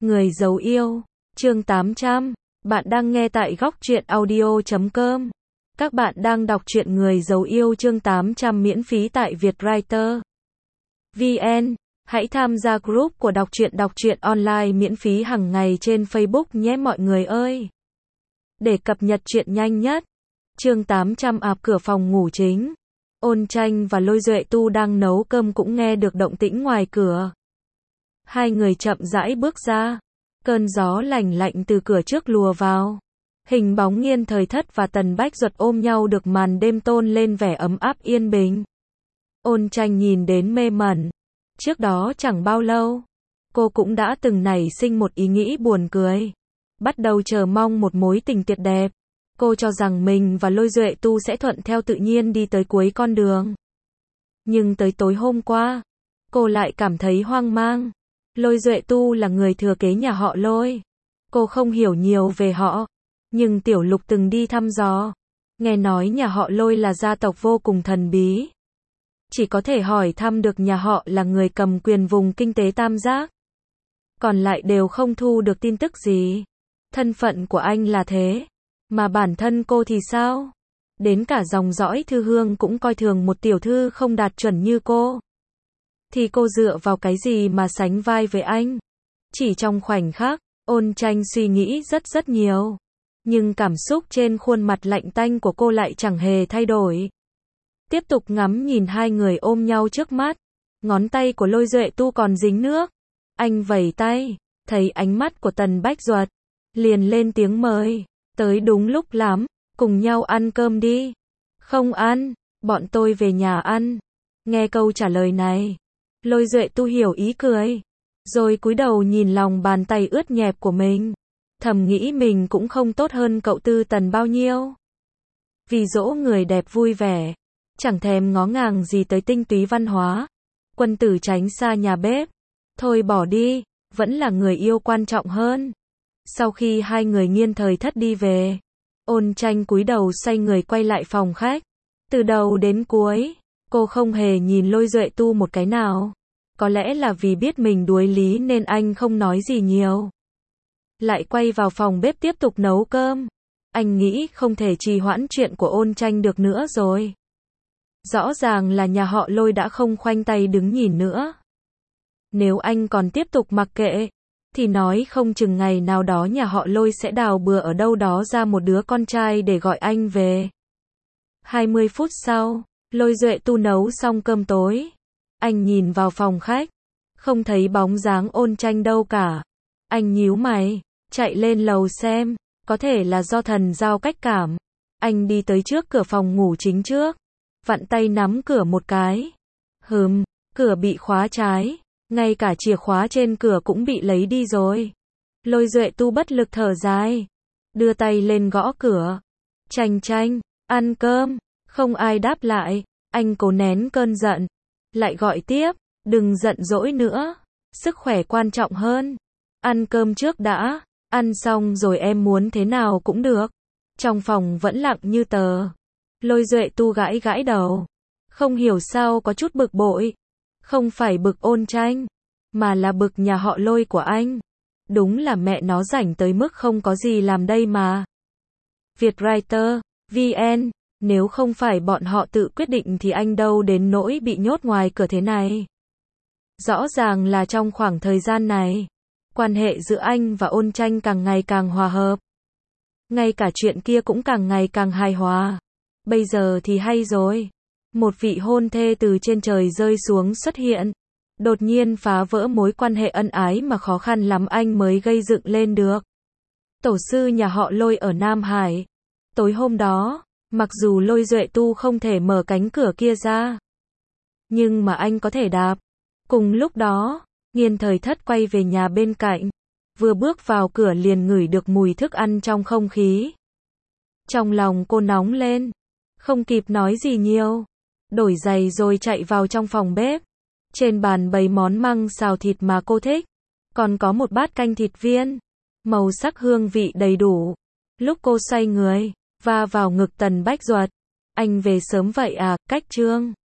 Người giấu yêu, chương 800. Bạn đang nghe tại góc truyện audio.com. Các bạn đang đọc truyện Người giấu yêu chương 800 miễn phí tại Vietwriter VN. Hãy tham gia group của đọc truyện online miễn phí hàng ngày trên Facebook nhé mọi người ơi. Để cập nhật truyện nhanh nhất. Chương 800 ạp cửa phòng ngủ chính. Ôn Tranh và Lôi Duệ Tu đang nấu cơm cũng nghe được động tĩnh ngoài cửa. Hai người chậm rãi bước ra. Cơn gió lành lạnh từ cửa trước lùa vào. Hình bóng Nghiên Thời Thất và Tần Bách Duật ôm nhau được màn đêm tôn lên vẻ ấm áp yên bình. Ôn Tranh nhìn đến mê mẩn. Trước đó chẳng bao lâu, cô cũng đã từng nảy sinh một ý nghĩ buồn cười. Bắt đầu chờ mong một mối tình tuyệt đẹp. Cô cho rằng mình và Lôi Duệ Tu sẽ thuận theo tự nhiên đi tới cuối con đường. Nhưng tới tối hôm qua, cô lại cảm thấy hoang mang. Lôi Duệ Tu là người thừa kế nhà họ Lôi. Cô không hiểu nhiều về họ, nhưng Tiểu Lục từng đi thăm dò. Nghe nói nhà họ Lôi là gia tộc vô cùng thần bí. Chỉ có thể hỏi thăm được nhà họ là người cầm quyền vùng kinh tế Tam Giác. Còn lại đều không thu được tin tức gì. Thân phận của anh là thế. Mà bản thân cô thì sao? Đến cả dòng dõi Thư Hương cũng coi thường một tiểu thư không đạt chuẩn như cô. Thì cô dựa vào cái gì mà sánh vai với anh? Chỉ trong khoảnh khắc, Ôn Tranh suy nghĩ rất nhiều. Nhưng cảm xúc trên khuôn mặt lạnh tanh của cô lại chẳng hề thay đổi. Tiếp tục ngắm nhìn hai người ôm nhau trước mắt. Ngón tay của Lôi Duệ Tu còn dính nước. Anh vẩy tay, thấy ánh mắt của Tần Bách Duật. Liền lên tiếng mời. Tới đúng lúc lắm, cùng nhau ăn cơm đi. Không ăn, bọn tôi về nhà ăn. Nghe câu trả lời này, Lôi Duệ Tu hiểu ý cười. Rồi cúi đầu nhìn lòng bàn tay ướt nhẹp của mình. Thầm nghĩ mình cũng không tốt hơn cậu Tư Tần bao nhiêu. Vì dỗ người đẹp vui vẻ, chẳng thèm ngó ngàng gì tới tinh túy văn hóa. Quân tử tránh xa nhà bếp. Thôi bỏ đi, vẫn là người yêu quan trọng hơn. Sau khi hai người Nghiên Thời Thất đi về, Ôn Tranh cúi đầu xoay người quay lại phòng khách. Từ đầu đến cuối, cô không hề nhìn Lôi Duệ Tu một cái nào. Có lẽ là vì biết mình đuối lý nên anh không nói gì nhiều. Lại quay vào phòng bếp tiếp tục nấu cơm. Anh nghĩ không thể trì hoãn chuyện của Ôn Tranh được nữa rồi. Rõ ràng là nhà họ Lôi đã không khoanh tay đứng nhìn nữa. Nếu anh còn tiếp tục mặc kệ, thì nói không chừng ngày nào đó nhà họ Lôi sẽ đào bừa ở đâu đó ra một đứa con trai để gọi anh về. 20 phút sau, Lôi Duệ Tu nấu xong cơm tối. Anh nhìn vào phòng khách, không thấy bóng dáng Ôn Tranh đâu cả. Anh nhíu mày, chạy lên lầu xem, có thể là do thần giao cách cảm. Anh đi tới trước cửa phòng ngủ chính trước, vặn tay nắm cửa một cái. Cửa bị khóa trái, ngay cả chìa khóa trên cửa cũng bị lấy đi rồi. Lôi Duệ Tu bất lực thở dài, đưa tay lên gõ cửa. Tranh, ăn cơm. Không ai đáp lại, anh cố nén cơn giận. Lại gọi tiếp, đừng giận dỗi nữa, sức khỏe quan trọng hơn. Ăn cơm trước đã, ăn xong rồi em muốn thế nào cũng được. Trong phòng vẫn lặng như tờ. Lôi Duệ Tu gãi đầu. Không hiểu sao có chút bực bội. Không phải bực Ôn Tranh, mà là bực nhà họ Lôi của anh. Đúng là mẹ nó rảnh tới mức không có gì làm đây mà. Vietwriter VN. Nếu không phải bọn họ tự quyết định thì anh đâu đến nỗi bị nhốt ngoài cửa thế này. Rõ ràng là trong khoảng thời gian này, quan hệ giữa anh và Ôn Tranh càng ngày càng hòa hợp. Ngay cả chuyện kia cũng càng ngày càng hài hòa. Bây giờ thì hay rồi. Một vị hôn thê từ trên trời rơi xuống xuất hiện. Đột nhiên phá vỡ mối quan hệ ân ái mà khó khăn lắm anh mới gây dựng lên được. Tổ sư nhà họ Lôi ở Nam Hải. Tối hôm đó, mặc dù Lôi Duệ Tu không thể mở cánh cửa kia ra, nhưng mà anh có thể đạp. Cùng lúc đó, Nghiên Thời Thất quay về nhà bên cạnh. Vừa bước vào cửa liền ngửi được mùi thức ăn trong không khí. Trong lòng cô nóng lên. Không kịp nói gì nhiều. Đổi giày rồi chạy vào trong phòng bếp. Trên bàn bày món măng xào thịt mà cô thích. Còn có một bát canh thịt viên. Màu sắc hương vị đầy đủ. Lúc cô xoay người, va vào ngực Tần Bách Duật. Anh về sớm vậy à, cách Trương.